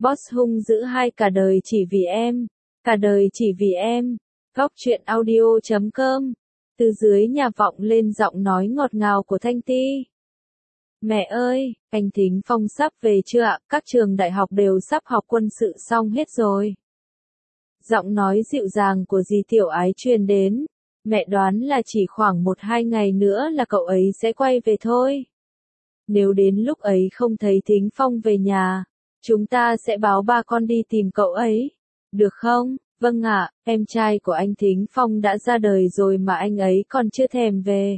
Boss hung dữ hai cả đời chỉ vì em. Cả đời chỉ vì em. Góc truyện audio.com. Từ dưới nhà vọng lên giọng nói ngọt ngào của Thanh Ti. Mẹ ơi, anh Thính Phong sắp về chưa ạ? Các trường đại học đều sắp học quân sự xong hết rồi. Giọng nói dịu dàng của dì Tiểu Ái truyền đến. Mẹ đoán là chỉ khoảng 1-2 ngày nữa là cậu ấy sẽ quay về thôi. Nếu đến lúc ấy không thấy Thính Phong về nhà, chúng ta sẽ báo ba con đi tìm cậu ấy. Được không? Vâng ạ, em trai của anh Thính Phong đã ra đời rồi mà anh ấy còn chưa thèm về.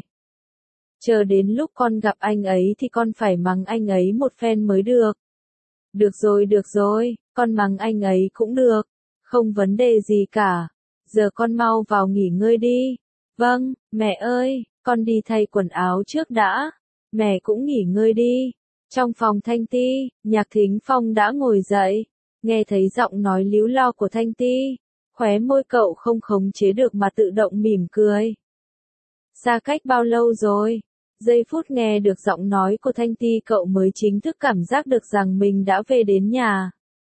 Chờ đến lúc con gặp anh ấy thì con phải mắng anh ấy một phen mới được. Được rồi, con mắng anh ấy cũng được. Không vấn đề gì cả. Giờ con mau vào nghỉ ngơi đi. Vâng, mẹ ơi, con đi thay quần áo trước đã. Mẹ cũng nghỉ ngơi đi. Trong phòng Thanh Ti, Nhạc Thính Phong đã ngồi dậy. Nghe thấy giọng nói líu lo của Thanh Ti, khóe môi cậu không khống chế được mà tự động mỉm cười. Xa cách bao lâu rồi? Giây phút nghe được giọng nói của Thanh Ti cậu mới chính thức cảm giác được rằng mình đã về đến nhà.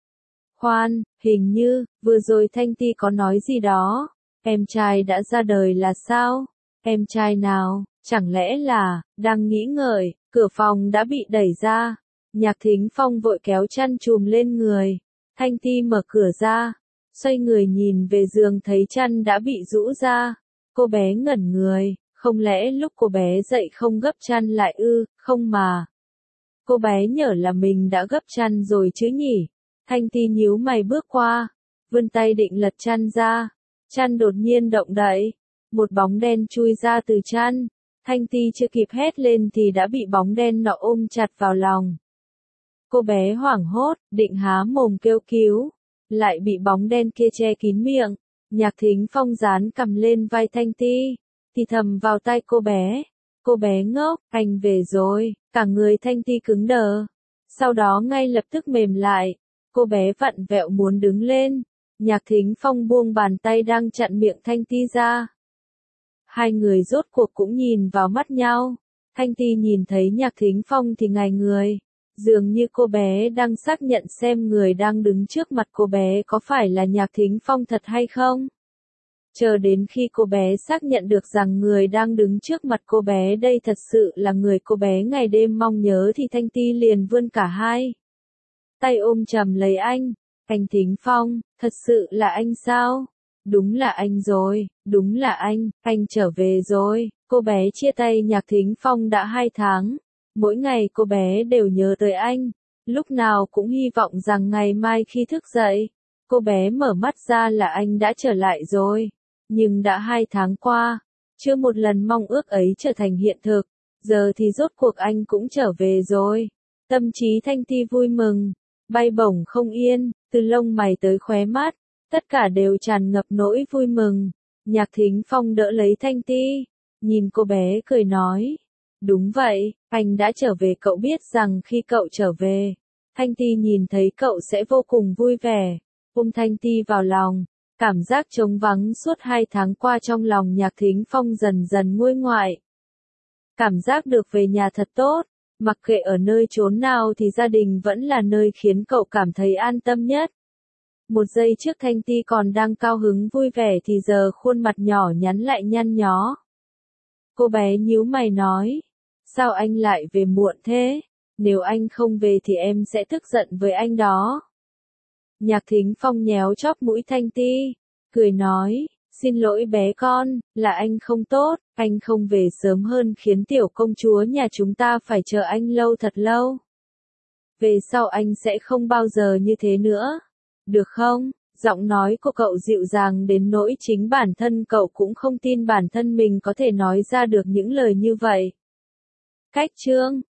Khoan, hình như, vừa rồi Thanh Ti có nói gì đó. Em trai đã ra đời là sao? Em trai nào? Chẳng lẽ là, đang nghĩ ngợi, cửa phòng đã bị đẩy ra. Nhạc Thính Phong vội kéo chăn chùm lên người. Thanh Ti mở cửa ra. Xoay người nhìn về giường thấy chăn đã bị rũ ra. Cô bé ngẩn người, không lẽ lúc cô bé dậy không gấp chăn lại ư? Không mà. Cô bé nhớ là mình đã gấp chăn rồi chứ nhỉ? Thanh Ti nhíu mày bước qua, vươn tay định lật chăn ra. Chăn đột nhiên động đậy, một bóng đen chui ra từ chăn. Thanh Ti chưa kịp hét lên thì đã bị bóng đen nọ ôm chặt vào lòng. Cô bé hoảng hốt, định há mồm kêu cứu, lại bị bóng đen kia che kín miệng. Nhạc Thính Phong dán cằm lên vai Thanh Ti, thì thầm vào tai cô bé. Cô bé ngốc, anh về rồi, cả người Thanh Ti cứng đờ. Sau đó ngay lập tức mềm lại, cô bé vặn vẹo muốn đứng lên. Nhạc Thính Phong buông bàn tay đang chặn miệng Thanh Ti ra. Hai người rốt cuộc cũng nhìn vào mắt nhau. Thanh Ti nhìn thấy Nhạc Thính Phong thì ngây người. Dường như cô bé đang xác nhận xem người đang đứng trước mặt cô bé có phải là Nhạc Thính Phong thật hay không. Chờ đến khi cô bé xác nhận được rằng người đang đứng trước mặt cô bé đây thật sự là người cô bé ngày đêm mong nhớ thì Thanh Ti liền vươn cả hai tay ôm chầm lấy anh. Anh Thính Phong, thật sự là anh sao? Đúng là anh rồi, đúng là anh trở về rồi. Cô bé chia tay Nhạc Thính Phong đã 2 tháng. Mỗi ngày cô bé đều nhớ tới anh. Lúc nào cũng hy vọng rằng ngày mai khi thức dậy, cô bé mở mắt ra là anh đã trở lại rồi. Nhưng đã 2 tháng qua, chưa một lần mong ước ấy trở thành hiện thực. Giờ thì rốt cuộc anh cũng trở về rồi. Tâm trí Thanh Ti vui mừng, bay bổng không yên, từ lông mày tới khóe mắt, tất cả đều tràn ngập nỗi vui mừng. Nhạc Thính Phong đỡ lấy Thanh Ti, nhìn cô bé cười nói. Đúng vậy, anh đã trở về, cậu biết rằng khi cậu trở về, Thanh Ti nhìn thấy cậu sẽ vô cùng vui vẻ. Ôm Thanh Ti vào lòng, cảm giác trống vắng suốt 2 tháng qua trong lòng Nhạc Thính Phong dần dần nguôi ngoại. Cảm giác được về nhà thật tốt, mặc kệ ở nơi chốn nào thì gia đình vẫn là nơi khiến cậu cảm thấy an tâm nhất. Một giây trước Thanh Ti còn đang cao hứng vui vẻ thì giờ khuôn mặt nhỏ nhắn lại nhăn nhó. Cô bé nhíu mày nói, sao anh lại về muộn thế? Nếu anh không về thì em sẽ tức giận với anh đó. Nhạc Thính Phong nhéo chóp mũi Thanh Ti, cười nói, xin lỗi bé con, là anh không tốt, anh không về sớm hơn khiến tiểu công chúa nhà chúng ta phải chờ anh lâu thật lâu. Về sau anh sẽ không bao giờ như thế nữa. Được không? Giọng nói của cậu dịu dàng đến nỗi chính bản thân cậu cũng không tin bản thân mình có thể nói ra được những lời như vậy. Cách chương